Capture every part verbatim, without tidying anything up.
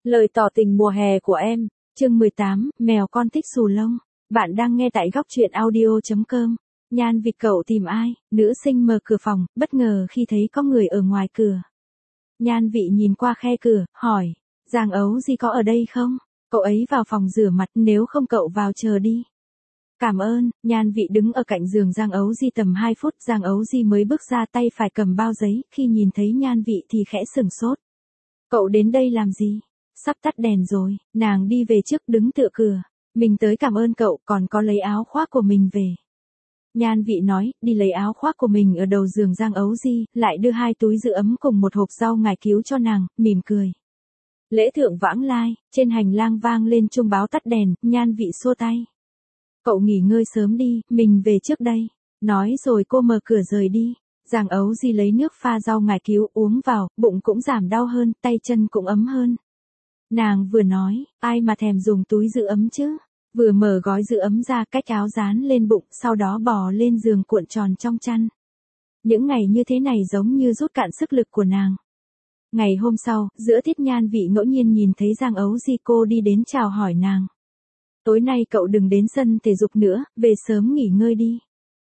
Lời tỏ tình mùa hè của em, chương mười tám, mèo con thích xù lông. Bạn đang nghe tại góc truyện audio chấm com. Nhan Vịt cậu tìm ai? Nữ sinh mở cửa phòng, bất ngờ khi thấy có người ở ngoài cửa. Nhan Vị nhìn qua khe cửa, hỏi, Giang Ấu Di có ở đây không? Cậu ấy vào phòng rửa mặt, nếu không cậu vào chờ đi. Cảm ơn. Nhan Vị đứng ở cạnh giường Giang Ấu Di tầm hai phút, Giang Ấu Di mới bước ra, tay phải cầm bao giấy, khi nhìn thấy Nhan Vị thì khẽ sửng sốt. Cậu đến đây làm gì? Sắp tắt đèn rồi. Nàng đi về trước, đứng tựa cửa. Mình tới cảm ơn cậu, còn có lấy áo khoác của mình về. Nhan Vị nói, đi lấy áo khoác của mình ở đầu giường Giang Ấu Di, lại đưa hai túi giữ ấm cùng một hộp rau ngải cứu cho nàng, mỉm cười. Lễ thượng vãng lai, trên hành lang vang lên chuông báo tắt đèn, Nhan Vị xua tay. Cậu nghỉ ngơi sớm đi, mình về trước đây. Nói rồi cô mở cửa rời đi. Giang Ấu Di lấy nước pha rau ngải cứu uống vào, bụng cũng giảm đau hơn, tay chân cũng ấm hơn. Nàng vừa nói, ai mà thèm dùng túi giữ ấm chứ? Vừa mở gói giữ ấm ra, cách áo dán lên bụng, sau đó bò lên giường cuộn tròn trong chăn. Những ngày như thế này giống như rút cạn sức lực của nàng. Ngày hôm sau, giữa tiết Nhan Vị ngẫu nhiên nhìn thấy Giang Ấu Di, cô đi đến chào hỏi nàng. Tối nay cậu đừng đến sân thể dục nữa, về sớm nghỉ ngơi đi.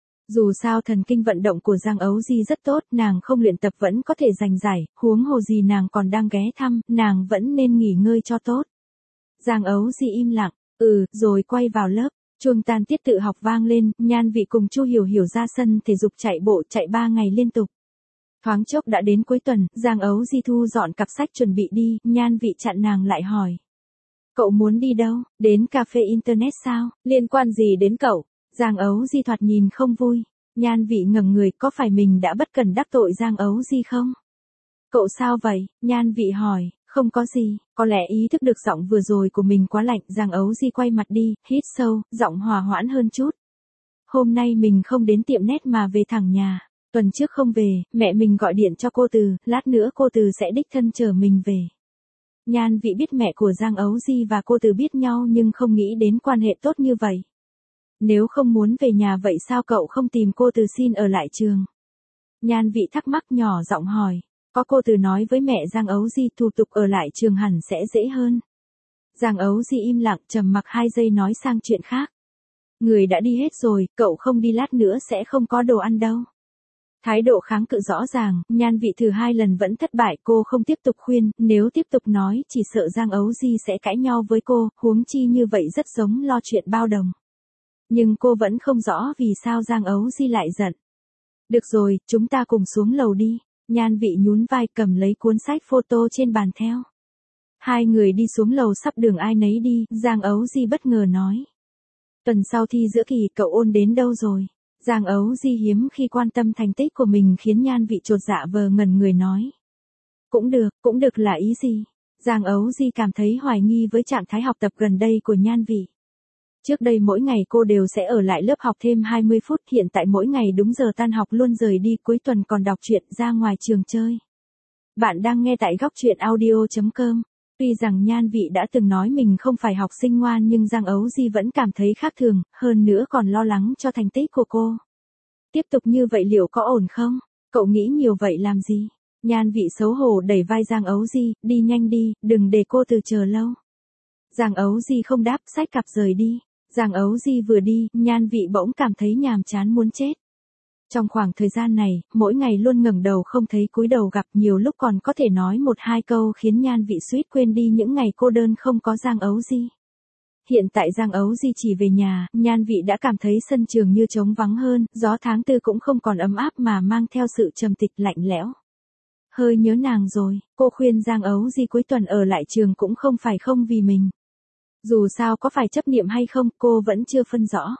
Dù sao thần kinh vận động của Giang Ấu Di rất tốt, nàng không luyện tập vẫn có thể giành giải, huống hồ gì nàng còn đang ghé thăm, nàng vẫn nên nghỉ ngơi cho tốt. Giang Ấu Di im lặng, ừ, rồi quay vào lớp. Chuông tan tiết tự học vang lên, Nhan Vị cùng Chu Hiểu Hiểu ra sân thể dục chạy bộ, chạy ba ngày liên tục. Thoáng chốc đã đến cuối tuần, Giang Ấu Di thu dọn cặp sách chuẩn bị đi, Nhan Vị chặn nàng lại hỏi. Cậu muốn đi đâu? Đến cà phê internet sao? Liên quan gì đến cậu? Giang Ấu Di thoạt nhìn không vui. Nhan Vị ngẩng người, có phải mình đã bất cần đắc tội Giang Ấu Di không? Cậu sao vậy? Nhan Vị hỏi. Không có gì, có lẽ ý thức được giọng vừa rồi của mình quá lạnh. Giang Ấu Di quay mặt đi, hít sâu, giọng hòa hoãn hơn chút. Hôm nay mình không đến tiệm nét mà về thẳng nhà. Tuần trước không về, mẹ mình gọi điện cho cô Từ, lát nữa cô Từ sẽ đích thân chở mình về. Nhan Vị biết mẹ của Giang Ấu Di và cô Từ biết nhau nhưng không nghĩ đến quan hệ tốt như vậy. Nếu không muốn về nhà vậy sao cậu không tìm cô Từ xin ở lại trường? Nhan Vị thắc mắc nhỏ giọng hỏi. Có cô Từ nói với mẹ Giang Ấu Di thủ tục ở lại trường hẳn sẽ dễ hơn. Giang Ấu Di im lặng, trầm mặc hai giây nói sang chuyện khác. Người đã đi hết rồi, cậu không đi lát nữa sẽ không có đồ ăn đâu. Thái độ kháng cự rõ ràng, Nhan Vị thử hai lần vẫn thất bại, cô không tiếp tục khuyên, nếu tiếp tục nói chỉ sợ Giang Ấu Di sẽ cãi nhau với cô, huống chi như vậy rất giống lo chuyện bao đồng. Nhưng cô vẫn không rõ vì sao Giang Ấu Di lại giận. Được rồi, chúng ta cùng xuống lầu đi. Nhan Vị nhún vai, cầm lấy cuốn sách photo trên bàn theo. Hai người đi xuống lầu, sắp đường ai nấy đi, Giang Ấu Di bất ngờ nói. Tuần sau thi giữa kỳ cậu ôn đến đâu rồi? Giang Ấu Di hiếm khi quan tâm thành tích của mình khiến Nhan Vị chột dạ vờ ngẩn người nói. Cũng được, cũng được là ý gì? Giang Ấu Di cảm thấy hoài nghi với trạng thái học tập gần đây của Nhan Vị. Trước đây mỗi ngày cô đều sẽ ở lại lớp học thêm hai mươi phút, hiện tại mỗi ngày đúng giờ tan học luôn rời đi, cuối tuần còn đọc truyện, ra ngoài trường chơi. Bạn đang nghe tại góc truyện audio chấm com. Tuy rằng Nhan Vị đã từng nói mình không phải học sinh ngoan nhưng Giang Ấu Di vẫn cảm thấy khác thường, hơn nữa còn lo lắng cho thành tích của cô. Tiếp tục như vậy liệu có ổn không? Cậu nghĩ nhiều vậy làm gì? Nhan Vị xấu hổ đẩy vai Giang Ấu Di, đi nhanh đi, đừng để cô Từ chờ lâu. Giang Ấu Di không đáp, xách cặp rời đi. Giang Ấu Di vừa đi, Nhan Vị bỗng cảm thấy nhàm chán muốn chết. Trong khoảng thời gian này, mỗi ngày luôn ngẩng đầu không thấy cúi đầu gặp, nhiều lúc còn có thể nói một hai câu khiến Nhan Vị suýt quên đi những ngày cô đơn không có Giang Ấu Di. Hiện tại Giang Ấu Di chỉ về nhà, Nhan Vị đã cảm thấy sân trường như trống vắng hơn, gió tháng tư cũng không còn ấm áp mà mang theo sự trầm tịch lạnh lẽo. Hơi nhớ nàng rồi, cô khuyên Giang Ấu Di cuối tuần ở lại trường cũng không phải không vì mình. Dù sao có phải chấp niệm hay không, cô vẫn chưa phân rõ.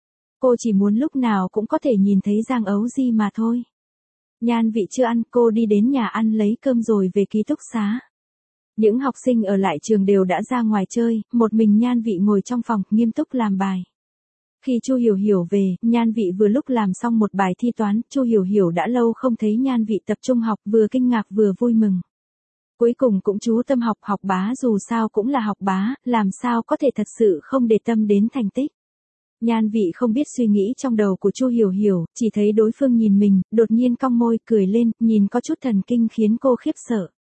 Cô chỉ muốn lúc nào cũng có thể nhìn thấy Giang Ấu Di mà thôi. Nhan Vị chưa ăn, cô đi đến nhà ăn lấy cơm rồi về ký túc xá. Những học sinh ở lại trường đều đã ra ngoài chơi, một mình Nhan Vị ngồi trong phòng, nghiêm túc làm bài. Khi Chu Hiểu Hiểu về, Nhan Vị vừa lúc làm xong một bài thi toán, Chu Hiểu Hiểu đã lâu không thấy Nhan Vị tập trung học, vừa kinh ngạc vừa vui mừng. Cuối cùng cũng chú tâm học, học bá dù sao cũng là học bá, làm sao có thể thật sự không để tâm đến thành tích. Nhan Vị không biết suy nghĩ trong đầu của Chu Hiểu Hiểu, chỉ thấy đối phương nhìn mình, đột nhiên cong môi, cười lên, nhìn có chút thần kinh khiến cô khiếp sợ.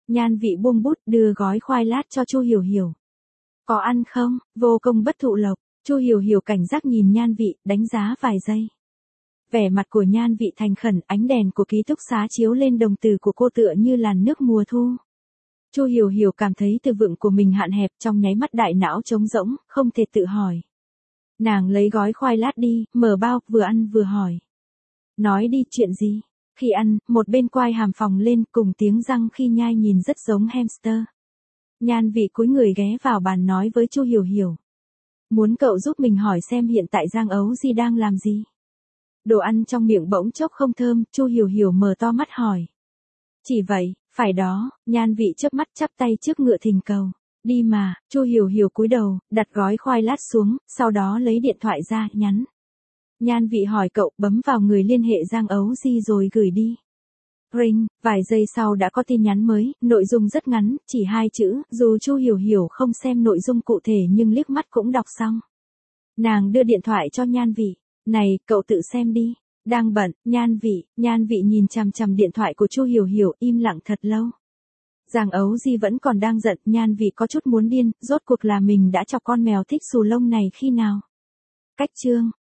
Nhan Vị buông bút, đưa gói khoai lát cho Chu Hiểu Hiểu. Có ăn không? Vô công bất thụ lộc. Chu Hiểu Hiểu cảnh giác nhìn Nhan Vị, đánh giá vài giây. Vẻ mặt của Nhan Vị thành khẩn, ánh đèn của ký túc xá chiếu lên đồng tử của cô tựa như làn nước mùa thu. Chu Hiểu Hiểu cảm thấy từ vựng của mình hạn hẹp, trong nháy mắt đại não trống rỗng, không thể tự hỏi. Nàng lấy gói khoai lát đi, mở bao, vừa ăn vừa hỏi. Nói đi, chuyện gì? Khi ăn, một bên quai hàm phồng lên, cùng tiếng răng khi nhai nhìn rất giống hamster. Nhan Vị cúi người ghé vào bàn nói với Chu Hiểu Hiểu. Muốn cậu giúp mình hỏi xem hiện tại Giang Ấu Di đang làm gì? Đồ ăn trong miệng bỗng chốc không thơm, Chu Hiểu Hiểu mở to mắt hỏi. Chỉ vậy, phải đó, Nhan Vị chớp mắt chắp tay trước ngựa thình cầu. Đi mà, Chu Hiểu Hiểu cúi đầu, đặt gói khoai lát xuống, sau đó lấy điện thoại ra, nhắn. Nhan Vị hỏi cậu, bấm vào người liên hệ Giang Ấu Di rồi gửi đi. Ring, vài giây sau đã có tin nhắn mới, nội dung rất ngắn, chỉ hai chữ, dù Chu Hiểu Hiểu không xem nội dung cụ thể nhưng liếc mắt cũng đọc xong. Nàng đưa điện thoại cho Nhan Vị. Này, cậu tự xem đi. Đang bận, Nhan Vị, Nhan Vị nhìn chằm chằm điện thoại của Chu Hiểu Hiểu, im lặng thật lâu. Giang Ấu Di vẫn còn đang giận, Nhan Vị có chút muốn điên, rốt cuộc là mình đã chọc con mèo thích xù lông này khi nào. Cách chương